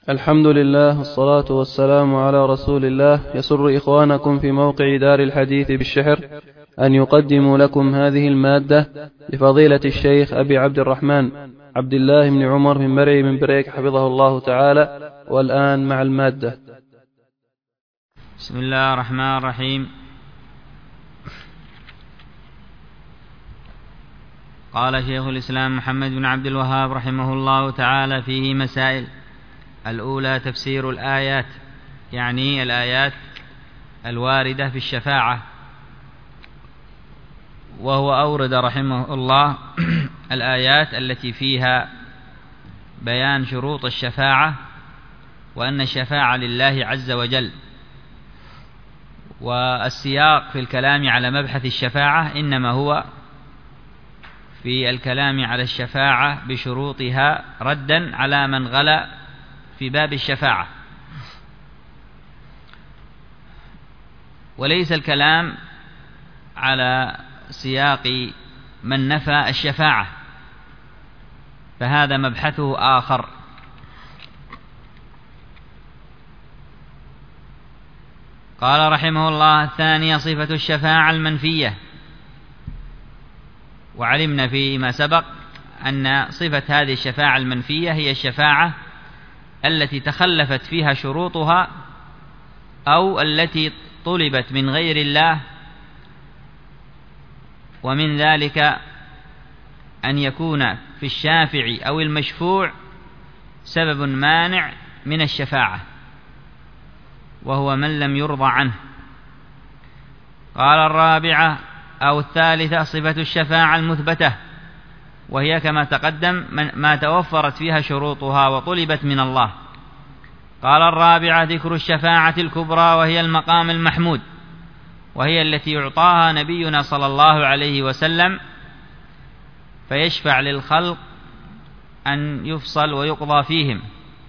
الحمد لله والصلاة والسلام على رسول الله. يسر إخوانكم في موقع دار الحديث بالشحر أن يقدموا لكم هذه المادة لفضيلة الشيخ أبي عبد الرحمن عبد الله بن عمر بن مرعي بن بريك حفظه الله تعالى. والآن مع المادة. بسم الله الرحمن الرحيم. قال شيخ الإسلام محمد بن عبد الوهاب رحمه الله تعالى فيه مسائل. الأولى تفسير الآيات، يعني الآيات الواردة في الشفاعة، وهو أورد رحمه الله الآيات التي فيها بيان شروط الشفاعة وأن الشفاعة لله عز وجل. والسياق في الكلام على مبحث الشفاعة إنما هو في الكلام على الشفاعة بشروطها ردا على من غلا في باب الشفاعة، وليس الكلام على سياق من نفى الشفاعة، فهذا مبحثه آخر. قال رحمه الله: الثانية صفة الشفاعة المنفية. وعلمنا فيما سبق أن صفة هذه الشفاعة المنفية هي الشفاعة التي تخلفت فيها شروطها أو التي طلبت من غير الله، ومن ذلك أن يكون في الشافع أو المشفوع سبب مانع من الشفاعة، وهو من لم يرضى عنه. قال الرابعة أو الثالثة صفة الشفاعة المثبتة، وهي كما تقدم ما توفرت فيها شروطها وطلبت من الله. قال الرابعة ذكر الشفاعة الكبرى، وهي المقام المحمود، وهي التي يعطاها نبينا صلى الله عليه وسلم فيشفع للخلق أن يفصل ويقضى فيهم.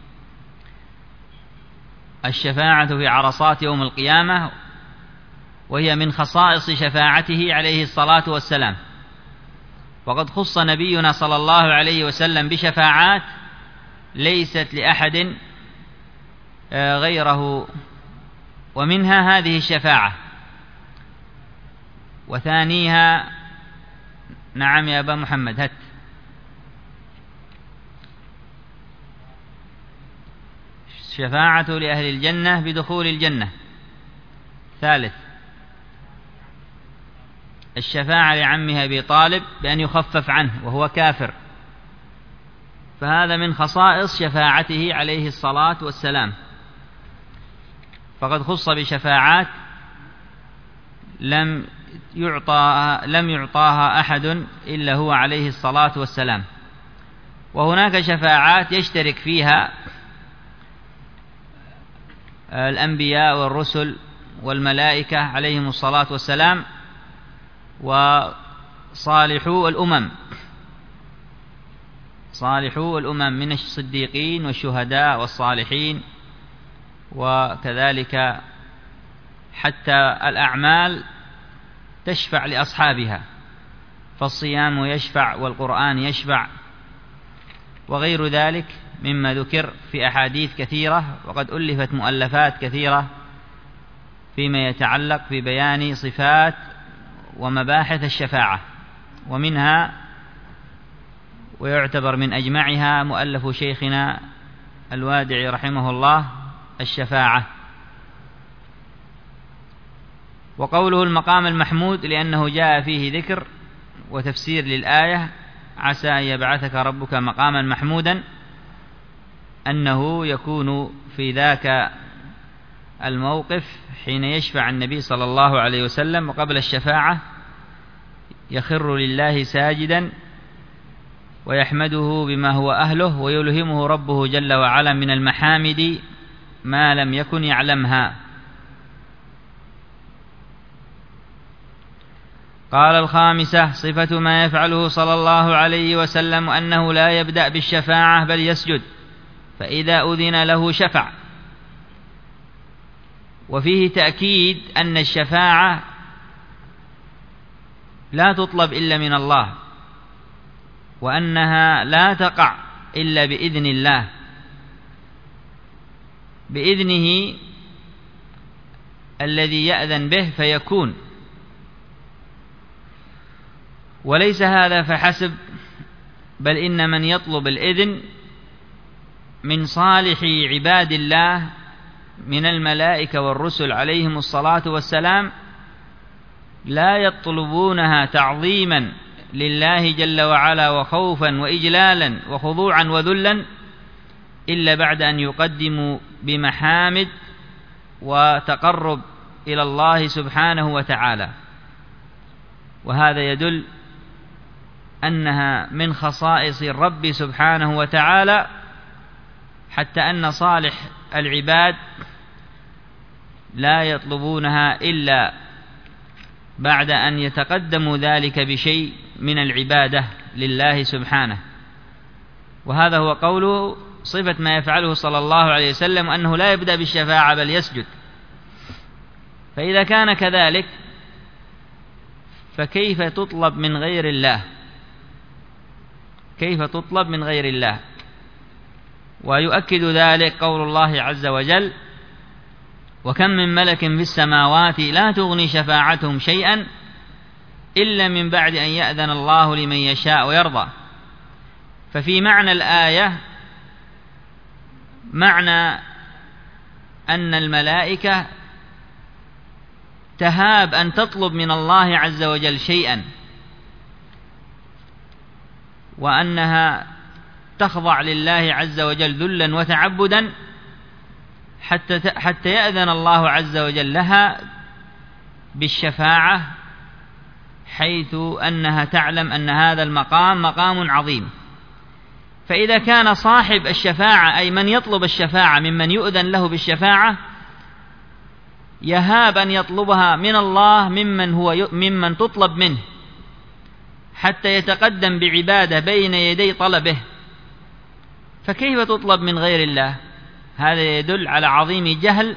الشفاعة في عرصات يوم القيامة، وهي من خصائص شفاعته عليه الصلاة والسلام، وقد خص نبينا صلى الله عليه وسلم بشفاعات ليست لأحد غيره، ومنها هذه الشفاعة. وثانيها، نعم يا أبا محمد، هات. الشفاعة لأهل الجنة بدخول الجنة. ثالث، الشفاعة لعمه أبي طالب بأن يخفف عنه وهو كافر، فهذا من خصائص شفاعته عليه الصلاة والسلام، فقد خص بشفاعات لم يعطاها أحد إلا هو عليه الصلاة والسلام. وهناك شفاعات يشترك فيها الأنبياء والرسل والملائكة عليهم الصلاة والسلام وصالحو الأمم من الصديقين والشهداء والصالحين، وكذلك حتى الأعمال تشفع لأصحابها، فالصيام يشفع والقرآن يشفع وغير ذلك مما ذكر في أحاديث كثيرة، وقد ألفت مؤلفات كثيرة فيما يتعلق ببيان صفات ومباحث الشفاعة، ومنها ويعتبر من أجمعها مؤلف شيخنا الوادعي رحمه الله الشفاعة. وقوله المقام المحمود لأنه جاء فيه ذكر وتفسير للآية: عسى أن يبعثك ربك مقاما محمودا، أنه يكون في ذاك الموقف حين يشفع النبي صلى الله عليه وسلم، وقبل الشفاعة يخر لله ساجدا ويحمده بما هو أهله، ويلهمه ربه جل وعلا من المحامد ما لم يكن يعلمها. قال الخامسة صفة ما يفعله صلى الله عليه وسلم أنه لا يبدأ بالشفاعة بل يسجد، فإذا أذن له شفع. وفيه تأكيد أن الشفاعة لا تطلب إلا من الله، وأنها لا تقع إلا بإذن الله، بإذنه الذي يأذن به فيكون. وليس هذا فحسب، بل إن من يطلب الإذن من صالح عباد الله من الملائكة والرسل عليهم الصلاة والسلام لا يطلبونها تعظيما لله جل وعلا وخوفا وإجلالا وخضوعا وذلا إلا بعد أن يقدموا بمحامد وتقرب إلى الله سبحانه وتعالى. وهذا يدل أنها من خصائص الرب سبحانه وتعالى، حتى أن صالح العباد لا يطلبونها إلا بعد أن يتقدموا ذلك بشيء من العبادة لله سبحانه. وهذا هو قوله صفة ما يفعله صلى الله عليه وسلم أنه لا يبدأ بالشفاعة بل يسجد. فإذا كان كذلك فكيف تطلب من غير الله؟ كيف تطلب من غير الله؟ ويؤكد ذلك قول الله عز وجل: وكم من ملك في السماوات لا تغني شفاعتهم شيئا إلا من بعد أن يأذن الله لمن يشاء ويرضى. ففي معنى الآية معنى أن الملائكة تهاب أن تطلب من الله عز وجل شيئا، وأنها تخضع لله عز وجل ذلا وتعبدا حتى يأذن الله عز وجل لها بالشفاعة، حيث أنها تعلم أن هذا المقام مقام عظيم. فإذا كان صاحب الشفاعة أي من يطلب الشفاعة ممن يؤذن له بالشفاعة يهاب أن يطلبها من الله ممن تطلب منه حتى يتقدم بعبادة بين يدي طلبه، فكيف تطلب من غير الله؟ هذا يدل على عظيم جهل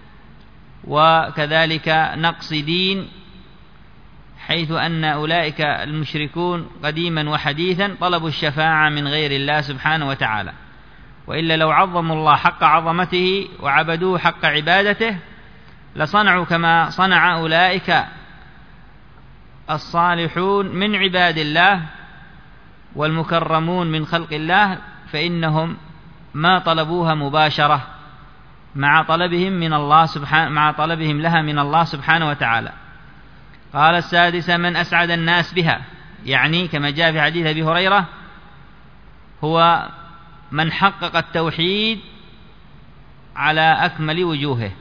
وكذلك نقص دين، حيث أن أولئك المشركون قديما وحديثا طلبوا الشفاعة من غير الله سبحانه وتعالى. وإلا لو عظموا الله حق عظمته وعبدوه حق عبادته لصنعوا كما صنع أولئك الصالحون من عباد الله والمكرمون من خلق الله، فإنهم ما طلبوها مباشرة مع طلبهم لها من الله سبحانه وتعالى. قال السادس: من أسعد الناس بها، يعني كما جاء في حديث أبي هريرة هو من حقق التوحيد على أكمل وجوهه،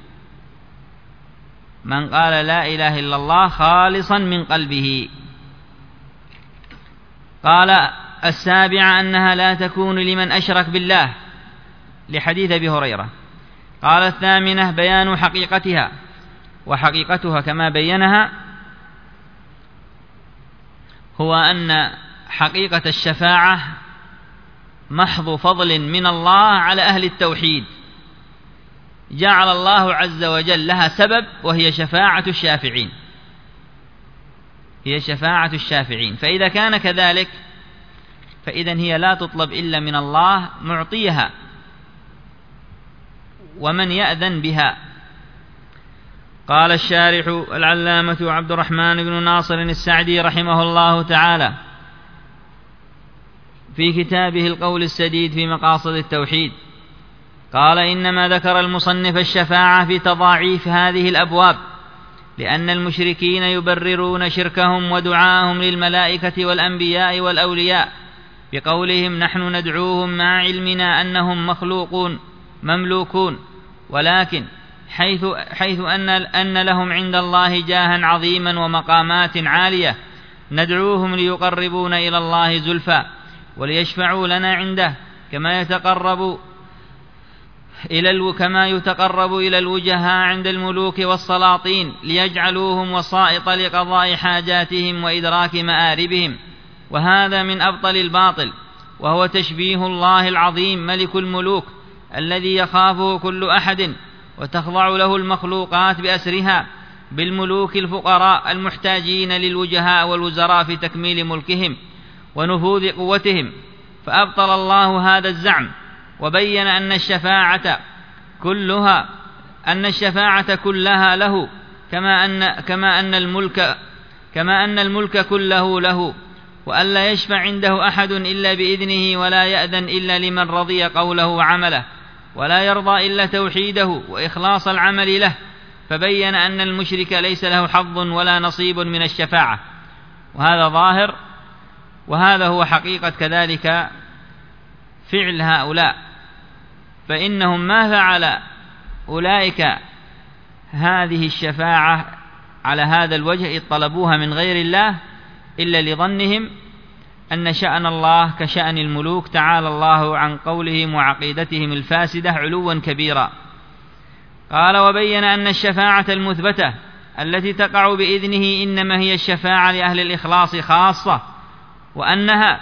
من قال لا إله إلا الله خالصا من قلبه. قال السابعة: أنها لا تكون لمن أشرك بالله، لحديث أبي هريرة. قال الثامنة: بيان حقيقتها، وحقيقتها كما بينها هو أن حقيقة الشفاعة محض فضل من الله على أهل التوحيد، جعل الله عز وجل لها سبب وهي شفاعة الشافعين، هي شفاعة الشافعين. فإذا كان كذلك فإذن هي لا تطلب إلا من الله معطيها ومن يأذن بها. قال الشارح العلامة عبد الرحمن بن ناصر السعدي رحمه الله تعالى في كتابه القول السديد في مقاصد التوحيد، قال: إنما ذكر المصنف الشفاعة في تضاعيف هذه الأبواب لأن المشركين يبررون شركهم ودعاهم للملائكة والأنبياء والأولياء بقولهم: نحن ندعوهم مع علمنا أنهم مخلوقون مملوكون، ولكن حيث أن لهم عند الله جاها عظيما ومقامات عالية ندعوهم ليقربون إلى الله زلفى وليشفعوا لنا عنده كما يتقرب إلى الوجهاء عند الملوك والسلاطين، ليجعلوهم وسائط لقضاء حاجاتهم وإدراك مآربهم. وهذا من أبطل الباطل، وهو تشبيه الله العظيم ملك الملوك الذي يخافه كل أحد وتخضع له المخلوقات بأسرها بالملوك الفقراء المحتاجين للوجهاء والوزراء في تكميل ملكهم ونفوذ قوتهم. فأبطل الله هذا الزعم وبين أن الشفاعة كلها أن الشفاعة كلها له، كما أن الملك كله له، وأن لا يشفع عنده أحد إلا بإذنه، ولا يأذن إلا لمن رضي قوله وعمله، ولا يرضى إلا توحيده وإخلاص العمل له. فبين أن المشرك ليس له حظ ولا نصيب من الشفاعة، وهذا ظاهر، وهذا هو حقيقة كذلك فعل هؤلاء، فإنهم ما فعل أولئك هذه الشفاعة على هذا الوجه إذ طلبوها من غير الله إلا لظنهم أن شأن الله كشأن الملوك، تعالى الله عن قولهم وعقيدتهم الفاسدة علوا كبيرا. قال: وبين أن الشفاعة المثبتة التي تقع بإذنه إنما هي الشفاعة لأهل الإخلاص خاصة، وأنها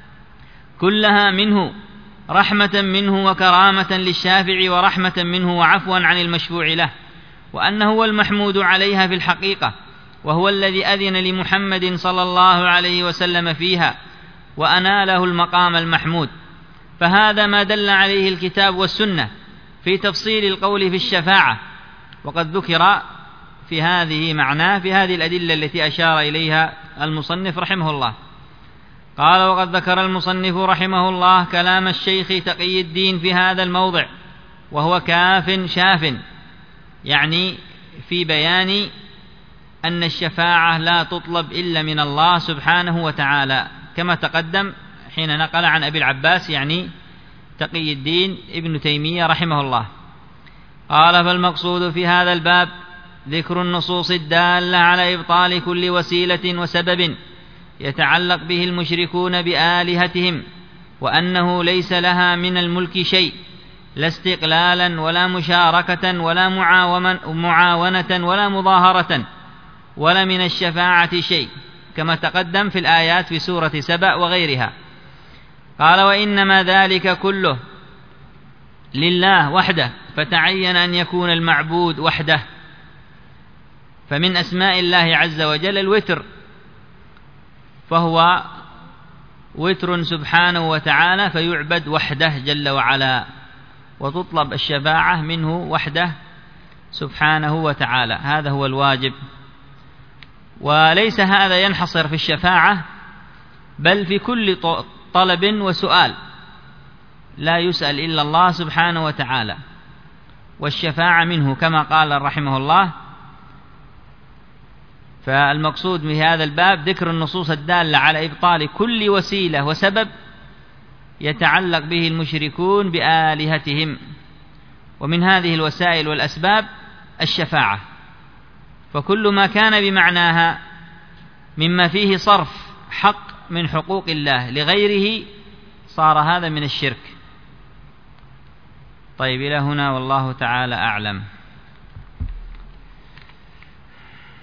كلها منه، رحمة منه وكرامة للشافع، ورحمة منه وعفوا عن المشفوع له، وأنه هو المحمود عليها في الحقيقة، وهو الذي أذن لمحمد صلى الله عليه وسلم فيها وأناله المقام المحمود. فهذا ما دل عليه الكتاب والسنة في تفصيل القول في الشفاعة، وقد ذكر في هذه معناه في هذه الأدلة التي أشار إليها المصنف رحمه الله. قال: وقد ذكر المصنف رحمه الله كلام الشيخ تقي الدين في هذا الموضع، وهو شاف، يعني في بيان أن الشفاعة لا تطلب إلا من الله سبحانه وتعالى، كما تقدم حين نقل عن أبي العباس يعني تقي الدين ابن تيمية رحمه الله. قال: فالمقصود في هذا الباب ذكر النصوص الدالة على إبطال كل وسيلة وسبب يتعلق به المشركون بآلهتهم، وأنه ليس لها من الملك شيء، لا استقلالا ولا مشاركة ولا معاونة ولا مظاهرة، ولا من الشفاعة شيء، كما تقدم في الآيات في سورة سبأ وغيرها. قال: وإنما ذلك كله لله وحده، فتعين أن يكون المعبود وحده. فمن أسماء الله عز وجل الوتر، فهو وتر سبحانه وتعالى، فيعبد وحده جل وعلا، وتطلب الشفاعة منه وحده سبحانه وتعالى. هذا هو الواجب. وليس هذا ينحصر في الشفاعة، بل في كل طلب وسؤال لا يسأل إلا الله سبحانه وتعالى، والشفاعة منه كما قال رحمه الله. فالمقصود في هذا الباب ذكر النصوص الدالة على إبطال كل وسيلة وسبب يتعلق به المشركون بآلهتهم، ومن هذه الوسائل والأسباب الشفاعة، فكل ما كان بمعناها مما فيه صرف حق من حقوق الله لغيره صار هذا من الشرك. طيب، إلى هنا والله تعالى أعلم.